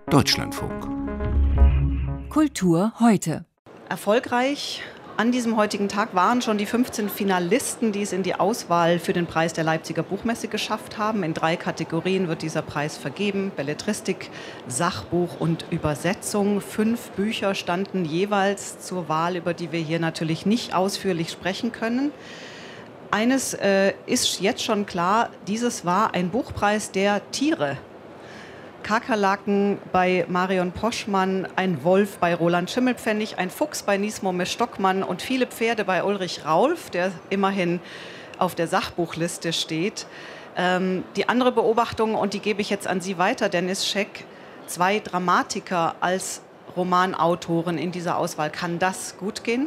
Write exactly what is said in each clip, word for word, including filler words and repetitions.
Deutschlandfunk. Kultur heute. Erfolgreich an diesem heutigen Tag waren schon die fünfzehn Finalisten, die es in die Auswahl für den Preis der Leipziger Buchmesse geschafft haben. In drei Kategorien wird dieser Preis vergeben: Belletristik, Sachbuch und Übersetzung. Fünf Bücher standen jeweils zur Wahl, über die wir hier natürlich nicht ausführlich sprechen können. Eines äh, ist jetzt schon klar: Dieses war ein Buchpreis der Tiere. Kakerlaken bei Marion Poschmann, ein Wolf bei Roland Schimmelpfennig, ein Fuchs bei Niesmomme Stockmann und viele Pferde bei Ulrich Raulf, der immerhin auf der Sachbuchliste steht. Ähm, die andere Beobachtung, und die gebe ich jetzt an Sie weiter, Dennis Scheck: Zwei Dramatiker als Romanautoren in dieser Auswahl. Kann das gut gehen?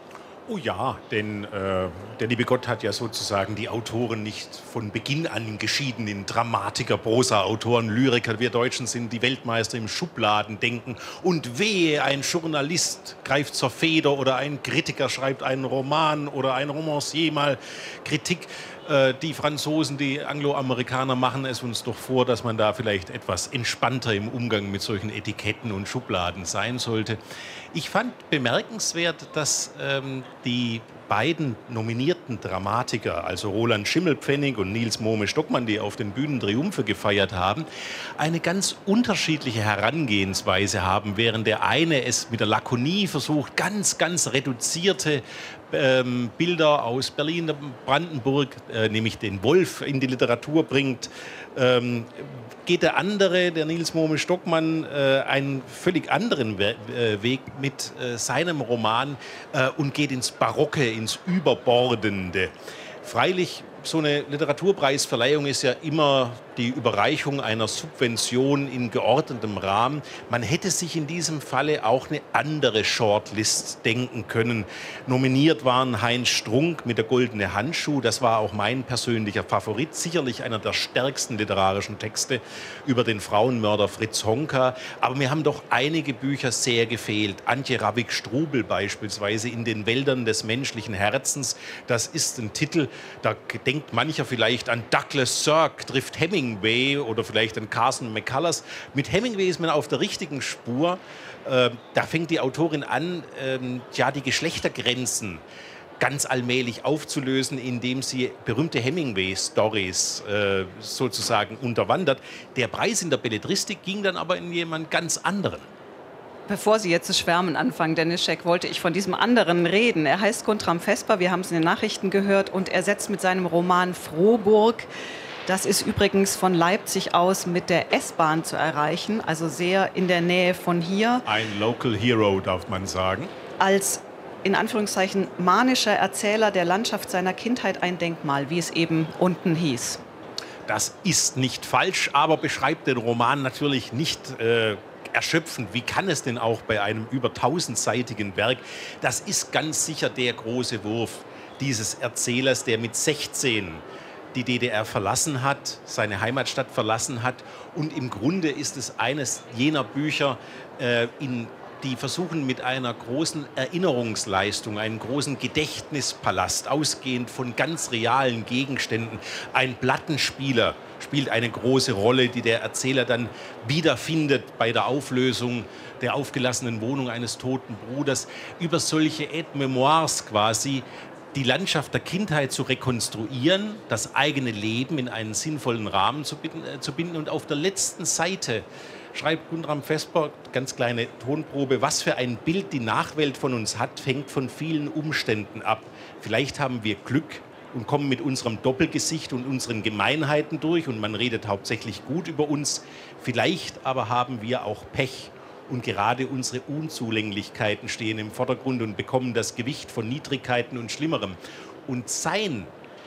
Oh ja, denn äh, der liebe Gott hat ja sozusagen die Autoren nicht von Beginn an geschieden in Dramatiker, Prosa-Autoren, Lyriker. Wir Deutschen sind die Weltmeister im Schubladendenken. Und wehe, ein Journalist greift zur Feder oder ein Kritiker schreibt einen Roman oder ein Romancier mal Kritik. Äh, die Franzosen, die Angloamerikaner machen es uns doch vor, dass man da vielleicht etwas entspannter im Umgang mit solchen Etiketten und Schubladen sein sollte. Ich fand bemerkenswert, dass ähm, die beiden nominierten Dramatiker, also Roland Schimmelpfennig und Niels Momme Stockmann, die auf den Bühnen Triumphe gefeiert haben, eine ganz unterschiedliche Herangehensweise haben. Während der eine es mit der Lakonie versucht, ganz, ganz reduzierte ähm, Bilder aus Berlin, Brandenburg, äh, nämlich den Wolf in die Literatur bringt, ähm, geht der andere, der Niels Momme Stockmann, äh, einen völlig anderen We äh, Weg mit äh, seinem Roman äh, und geht ins Barocke, ins Überbordende. Freilich, so eine Literaturpreisverleihung ist ja immer die Überreichung einer Subvention in geordnetem Rahmen. Man hätte sich in diesem Falle auch eine andere Shortlist denken können. Nominiert waren Heinz Strunk mit Der goldene Handschuh. Das war auch mein persönlicher Favorit. Sicherlich einer der stärksten literarischen Texte über den Frauenmörder Fritz Honka. Aber mir haben doch einige Bücher sehr gefehlt. Antje Ravik-Strubel beispielsweise, In den Wäldern des menschlichen Herzens. Das ist ein Titel, da denkt mancher vielleicht an Douglas Sirk, trifft Hemingway oder vielleicht an Carson McCullers. Mit Hemingway ist man auf der richtigen Spur. Äh, da fängt die Autorin an, äh, ja, die Geschlechtergrenzen ganz allmählich aufzulösen, indem sie berühmte Hemingway-Stories äh, sozusagen unterwandert. Der Preis in der Belletristik ging dann aber in jemand ganz anderen. Bevor Sie jetzt zu schwärmen anfangen, Dennis Scheck, wollte ich von diesem anderen reden. Er heißt Guntram Vesper, wir haben es in den Nachrichten gehört, und er setzt mit seinem Roman Frohburg, das ist übrigens von Leipzig aus mit der S-Bahn zu erreichen, also sehr in der Nähe von hier. Ein Local Hero, darf man sagen. Als, in Anführungszeichen, manischer Erzähler der Landschaft seiner Kindheit ein Denkmal, wie es eben unten hieß. Das ist nicht falsch, aber beschreibt den Roman natürlich nicht äh, erschöpfend. Wie kann es denn auch bei einem über tausendseitigen Werk? Das ist ganz sicher der große Wurf dieses Erzählers, der mit sechzehn die D D R verlassen hat, seine Heimatstadt verlassen hat. Und im Grunde ist es eines jener Bücher, äh, in, die versuchen mit einer großen Erinnerungsleistung, einen großen Gedächtnispalast, ausgehend von ganz realen Gegenständen. Ein Plattenspieler spielt eine große Rolle, die der Erzähler dann wiederfindet bei der Auflösung der aufgelassenen Wohnung eines toten Bruders. Über solche Aide-Memoires quasi die Landschaft der Kindheit zu rekonstruieren, das eigene Leben in einen sinnvollen Rahmen zu binden, äh, zu binden. Und auf der letzten Seite schreibt Guntram Vesper, ganz kleine Tonprobe: Was für ein Bild die Nachwelt von uns hat, hängt von vielen Umständen ab. Vielleicht haben wir Glück und kommen mit unserem Doppelgesicht und unseren Gemeinheiten durch und man redet hauptsächlich gut über uns. Vielleicht aber haben wir auch Pech und gerade unsere Unzulänglichkeiten stehen im Vordergrund und bekommen das Gewicht von Niedrigkeiten und Schlimmerem. Und sein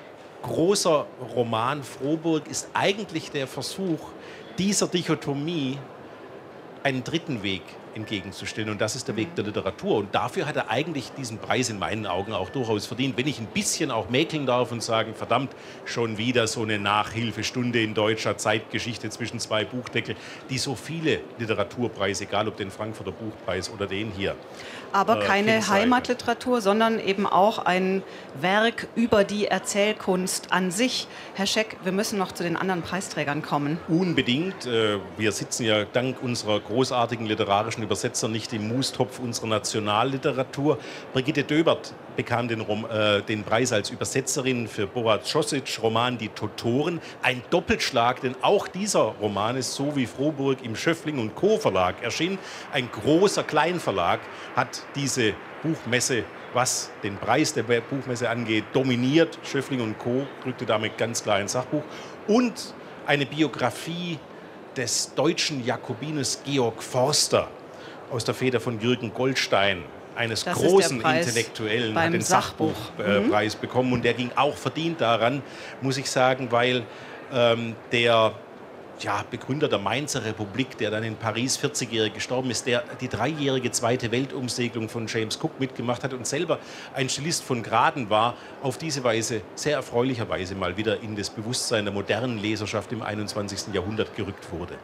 großer Roman Frohburg ist eigentlich der Versuch, dieser Dichotomie einen dritten Weg entgegenzustellen. Und das ist der Weg der Literatur. Und dafür hat er eigentlich diesen Preis in meinen Augen auch durchaus verdient. Wenn ich ein bisschen auch mäkeln darf und sagen, verdammt, schon wieder so eine Nachhilfestunde in deutscher Zeitgeschichte zwischen zwei Buchdeckel, die so viele Literaturpreise, egal ob den Frankfurter Buchpreis oder den hier. Aber äh, keine Heimatliteratur, sondern eben auch ein Werk über die Erzählkunst an sich. Herr Scheck, wir müssen noch zu den anderen Preisträgern kommen. Unbedingt. Wir sitzen ja dank unserer großartigen literarischen Übersetzer nicht im Mustopf unserer Nationalliteratur. Brigitte Döbert bekam den, Rom, äh, den Preis als Übersetzerin für Boris Djosic Roman Die Totoren. Ein Doppelschlag, denn auch dieser Roman ist so wie Frohburg im Schöffling und Co. Verlag erschienen. Ein großer Kleinverlag hat diese Buchmesse, was den Preis der Buchmesse angeht, dominiert. Schöffling und Co. rückte damit ganz klar ins Sachbuch. Und eine Biografie des deutschen Jakobiners Georg Forster aus der Feder von Jürgen Goldstein, eines das großen Intellektuellen, hat den Sachbuch. Sachbuchpreis mhm. bekommen. Und der ging auch verdient daran, muss ich sagen, weil ähm, der ja, Begründer der Mainzer Republik, der dann in Paris vierzigjährig gestorben ist, der die dreijährige zweite Weltumsegelung von James Cook mitgemacht hat und selber ein Stilist von Graden war, auf diese Weise sehr erfreulicherweise mal wieder in das Bewusstsein der modernen Leserschaft im einundzwanzigsten Jahrhundert gerückt wurde.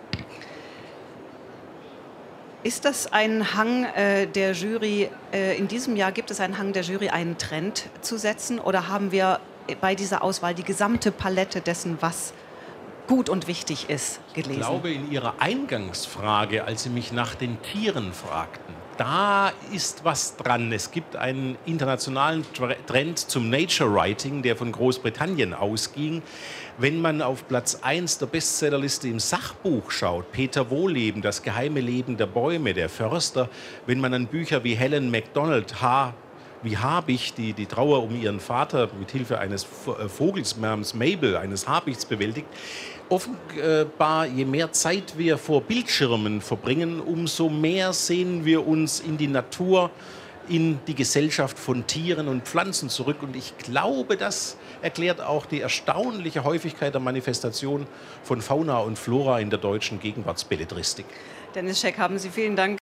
Ist das ein Hang äh, der Jury, äh, in diesem Jahr gibt es einen Hang der Jury, einen Trend zu setzen, oder haben wir bei dieser Auswahl die gesamte Palette dessen, was gut und wichtig ist, gelesen? Ich glaube, in Ihrer Eingangsfrage, als Sie mich nach den Tieren fragten, da ist was dran. Es gibt einen internationalen Trend zum Nature Writing, der von Großbritannien ausging. Wenn man auf Platz eins der Bestsellerliste im Sachbuch schaut, Peter Wohleben, Das geheime Leben der Bäume, der Förster, wenn man an Bücher wie Helen Macdonald, H. wie Habicht, die die Trauer um ihren Vater mit Hilfe eines Vogels namens Mabel, eines Habichts, bewältigt. Offenbar, je mehr Zeit wir vor Bildschirmen verbringen, umso mehr sehen wir uns in die Natur, in die Gesellschaft von Tieren und Pflanzen zurück. Und ich glaube, das erklärt auch die erstaunliche Häufigkeit der Manifestation von Fauna und Flora in der deutschen Gegenwartsbelletristik. Dennis Scheck, haben Sie vielen Dank.